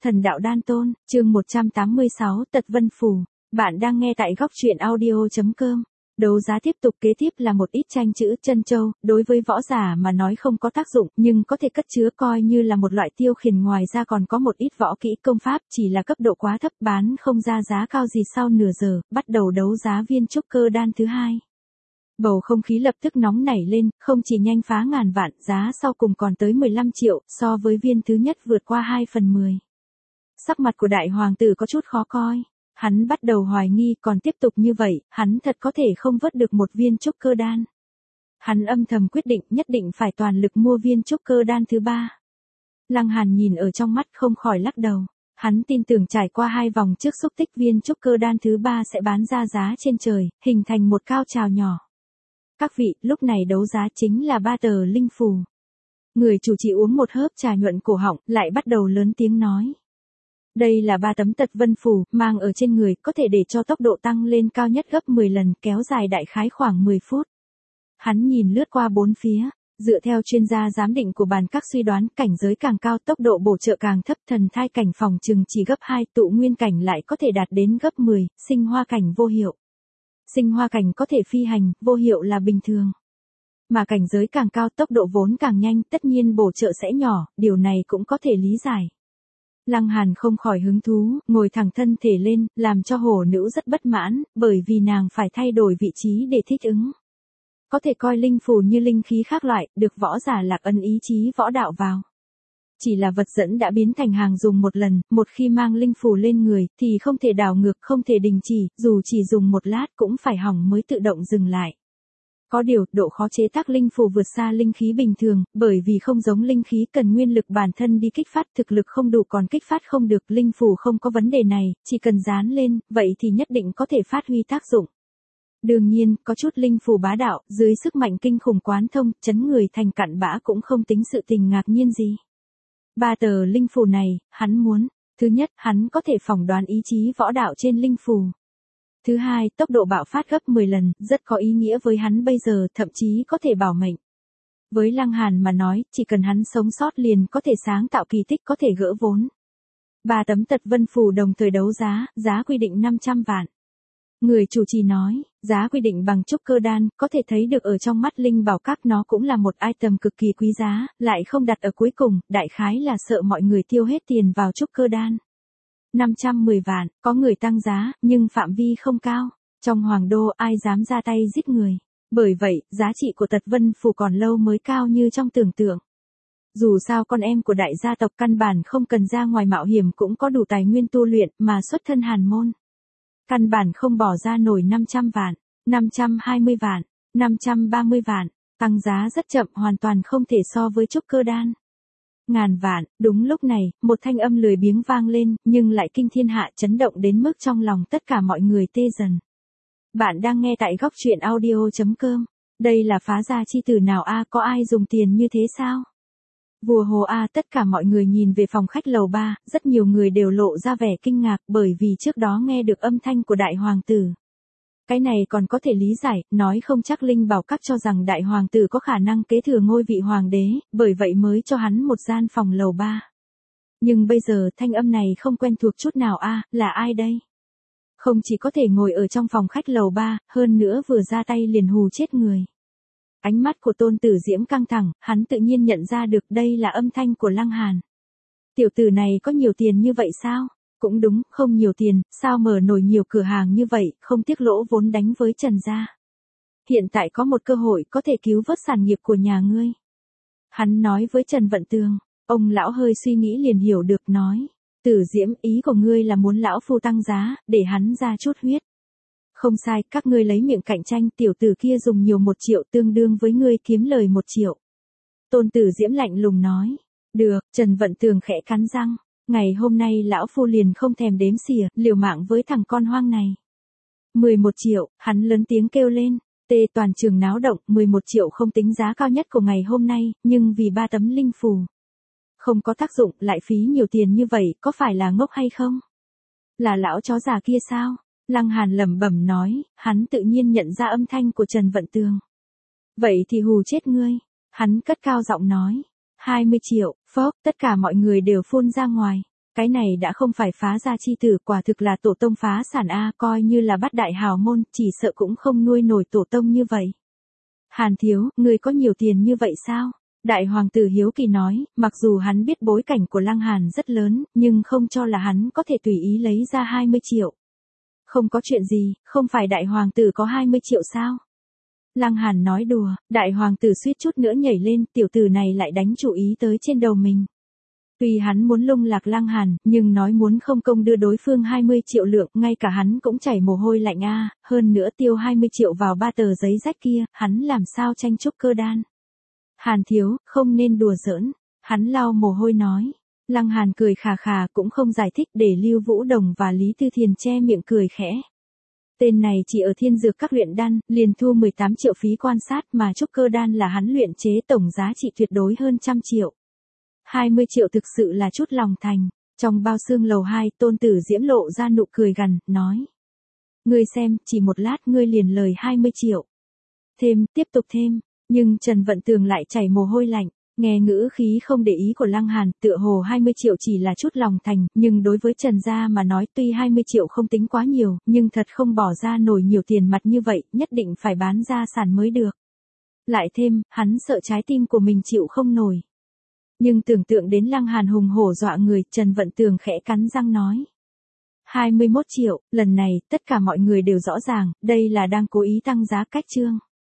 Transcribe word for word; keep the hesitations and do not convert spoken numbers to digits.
Thần đạo đan tôn, chương một trăm tám mươi sáu, Tật Vân Phù. Bạn đang nghe tại góc truyện audio chấm com. Đấu giá tiếp tục, kế tiếp là một ít tranh chữ chân châu, đối với võ giả mà nói không có tác dụng, nhưng có thể cất chứa coi như là một loại tiêu khiển, ngoài ra còn có một ít võ kỹ công pháp, chỉ là cấp độ quá thấp, bán không ra giá cao gì. Sau nửa giờ, bắt đầu đấu giá viên trúc cơ đan thứ hai. Bầu không khí lập tức nóng nảy lên, không chỉ nhanh phá ngàn vạn, giá sau cùng còn tới mười lăm triệu, so với viên thứ nhất vượt qua hai phần mười. Sắc mặt của đại hoàng tử có chút khó coi. Hắn bắt đầu hoài nghi, còn tiếp tục như vậy, hắn thật có thể không vớt được một viên trúc cơ đan. Hắn âm thầm quyết định nhất định phải toàn lực mua viên trúc cơ đan thứ ba. Lăng Hàn nhìn ở trong mắt không khỏi lắc đầu. Hắn tin tưởng trải qua hai vòng trước xúc tích, viên trúc cơ đan thứ ba sẽ bán ra giá trên trời, hình thành một cao trào nhỏ. Các vị, lúc này đấu giá chính là ba tờ linh phù. Người chủ trì uống một hớp trà nhuận cổ họng, lại bắt đầu lớn tiếng nói. Đây là ba tấm Tật Vân Phù, mang ở trên người, có thể để cho tốc độ tăng lên cao nhất gấp mười lần, kéo dài đại khái khoảng mười phút. Hắn nhìn lướt qua bốn phía, dựa theo chuyên gia giám định của bàn các suy đoán, cảnh giới càng cao tốc độ bổ trợ càng thấp, thần thai cảnh phòng chừng chỉ gấp hai, tụ nguyên cảnh lại có thể đạt đến gấp mười, sinh hoa cảnh vô hiệu. Sinh hoa cảnh có thể phi hành, vô hiệu là bình thường. Mà cảnh giới càng cao tốc độ vốn càng nhanh, tất nhiên bổ trợ sẽ nhỏ, điều này cũng có thể lý giải. Lăng Hàn không khỏi hứng thú, ngồi thẳng thân thể lên, làm cho hổ nữ rất bất mãn, bởi vì nàng phải thay đổi vị trí để thích ứng. Có thể coi linh phù như linh khí khác loại, được võ giả lạc ân ý chí võ đạo vào. Chỉ là vật dẫn đã biến thành hàng dùng một lần, một khi mang linh phù lên người, thì không thể đảo ngược, không thể đình chỉ, dù chỉ dùng một lát cũng phải hỏng mới tự động dừng lại. Có điều, độ khó chế tác linh phù vượt xa linh khí bình thường, bởi vì không giống linh khí cần nguyên lực bản thân đi kích phát, thực lực không đủ còn kích phát không được, linh phù không có vấn đề này, chỉ cần dán lên, vậy thì nhất định có thể phát huy tác dụng. Đương nhiên, có chút linh phù bá đạo, dưới sức mạnh kinh khủng quán thông, chấn người thành cặn bã cũng không tính sự tình ngạc nhiên gì. Ba tờ linh phù này, hắn muốn, thứ nhất, hắn có thể phỏng đoán ý chí võ đạo trên linh phù. Thứ hai, tốc độ bạo phát gấp mười lần, rất có ý nghĩa với hắn bây giờ, thậm chí có thể bảo mệnh. Với Lăng Hàn mà nói, chỉ cần hắn sống sót liền có thể sáng tạo kỳ tích, có thể gỡ vốn. Ba tấm Tật Vân Phù đồng thời đấu giá, giá quy định năm trăm vạn. Người chủ trì nói, giá quy định bằng trúc cơ đan, có thể thấy được ở trong mắt linh bảo các nó cũng là một item cực kỳ quý giá, lại không đặt ở cuối cùng, đại khái là sợ mọi người tiêu hết tiền vào trúc cơ đan. năm trăm mười vạn, có người tăng giá, nhưng phạm vi không cao. Trong hoàng đô ai dám ra tay giết người. Bởi vậy, giá trị của Tật Vân Phù còn lâu mới cao như trong tưởng tượng. Dù sao con em của đại gia tộc căn bản không cần ra ngoài mạo hiểm cũng có đủ tài nguyên tu luyện mà xuất thân hàn môn. Căn bản không bỏ ra nổi năm trăm vạn, năm trăm hai mươi vạn, năm trăm ba mươi vạn, tăng giá rất chậm, hoàn toàn không thể so với trúc cơ đan. Ngàn vạn, đúng lúc này, một thanh âm lười biếng vang lên, nhưng lại kinh thiên hạ, chấn động đến mức trong lòng tất cả mọi người tê dần. Bạn đang nghe tại góc truyện audio chấm com. Đây là phá gia chi tử nào a, có ai dùng tiền như thế sao? Vua Hồ a, tất cả mọi người nhìn về phòng khách lầu ba, rất nhiều người đều lộ ra vẻ kinh ngạc, bởi vì trước đó nghe được âm thanh của đại hoàng tử. Cái này còn có thể lý giải, nói không chắc linh bảo các cho rằng đại hoàng tử có khả năng kế thừa ngôi vị hoàng đế, bởi vậy mới cho hắn một gian phòng lầu ba. Nhưng bây giờ thanh âm này không quen thuộc chút nào a, là ai đây? Không chỉ có thể ngồi ở trong phòng khách lầu ba, hơn nữa vừa ra tay liền hù chết người. Ánh mắt của Tôn Tử Diễm căng thẳng, hắn tự nhiên nhận ra được đây là âm thanh của Lăng Hàn. Tiểu tử này có nhiều tiền như vậy sao? Cũng đúng, không nhiều tiền, sao mở nổi nhiều cửa hàng như vậy, không tiếc lỗ vốn đánh với Trần gia. Hiện tại có một cơ hội có thể cứu vớt sản nghiệp của nhà ngươi. Hắn nói với Trần Vận Tường, ông lão hơi suy nghĩ liền hiểu được, nói. Tử Diễm, ý của ngươi là muốn lão phu tăng giá, để hắn ra chút huyết. Không sai, các ngươi lấy miệng cạnh tranh, tiểu tử kia dùng nhiều một triệu tương đương với ngươi kiếm lời một triệu. Tôn Tử Diễm lạnh lùng nói. Được, Trần Vận Tường khẽ cắn răng. Ngày hôm nay lão phu liền không thèm đếm xỉa, liều mạng với thằng con hoang này. mười một triệu, hắn lớn tiếng kêu lên. Tê toàn trường náo động, mười một triệu không tính giá cao nhất của ngày hôm nay, nhưng vì ba tấm linh phù. Không có tác dụng, lại phí nhiều tiền như vậy, có phải là ngốc hay không? Là lão chó già kia sao? Lăng Hàn lẩm bẩm nói, hắn tự nhiên nhận ra âm thanh của Trần Vận Tường. Vậy thì hù chết ngươi. Hắn cất cao giọng nói. hai mươi triệu, phốc, tất cả mọi người đều phun ra ngoài. Cái này đã không phải phá gia chi tử, quả thực là tổ tông phá sản a, coi như là bắt đại hào môn, chỉ sợ cũng không nuôi nổi tổ tông như vậy. Hàn thiếu, người có nhiều tiền như vậy sao? Đại hoàng tử hiếu kỳ nói, mặc dù hắn biết bối cảnh của Lăng Hàn rất lớn, nhưng không cho là hắn có thể tùy ý lấy ra hai mươi triệu. Không có chuyện gì, không phải đại hoàng tử có hai mươi triệu sao? Lăng Hàn nói đùa, đại hoàng tử suýt chút nữa nhảy lên, tiểu tử này lại đánh chủ ý tới trên đầu mình. Tuy hắn muốn lung lạc Lăng Hàn, nhưng nói muốn không công đưa đối phương hai mươi triệu lượng, ngay cả hắn cũng chảy mồ hôi lạnh a, hơn nữa tiêu hai mươi triệu vào ba tờ giấy rách kia, hắn làm sao tranh trúc cơ đan. Hàn thiếu, không nên đùa giỡn, hắn lau mồ hôi nói. Lăng Hàn cười khà khà cũng không giải thích để Lưu Vũ Đồng và Lý Tư Thiền che miệng cười khẽ. Tên này chỉ ở thiên dược các luyện đan, liền thu mười tám triệu phí quan sát mà trúc cơ đan là hắn luyện chế tổng giá trị tuyệt đối hơn trăm triệu. hai mươi triệu thực sự là chút lòng thành. Trong bao xương lầu hai, Tôn Tử Diễm lộ ra nụ cười gằn, nói. Ngươi xem, chỉ một lát ngươi liền lời hai mươi triệu. Thêm, tiếp tục thêm, nhưng Trần Vận Tường lại chảy mồ hôi lạnh, nghe ngữ khí không để ý của Lăng Hàn, tựa hồ hai mươi triệu chỉ là chút lòng thành, nhưng đối với Trần gia mà nói tuy hai mươi triệu không tính quá nhiều, nhưng thật không bỏ ra nổi nhiều tiền mặt như vậy, nhất định phải bán gia sản mới được. Lại thêm, hắn sợ trái tim của mình chịu không nổi. Nhưng tưởng tượng đến Lăng Hàn hùng hổ dọa người, Trần Vận Tường khẽ cắn răng nói. hai mươi mốt triệu, lần này, tất cả mọi người đều rõ ràng, đây là đang cố ý tăng giá cách chương.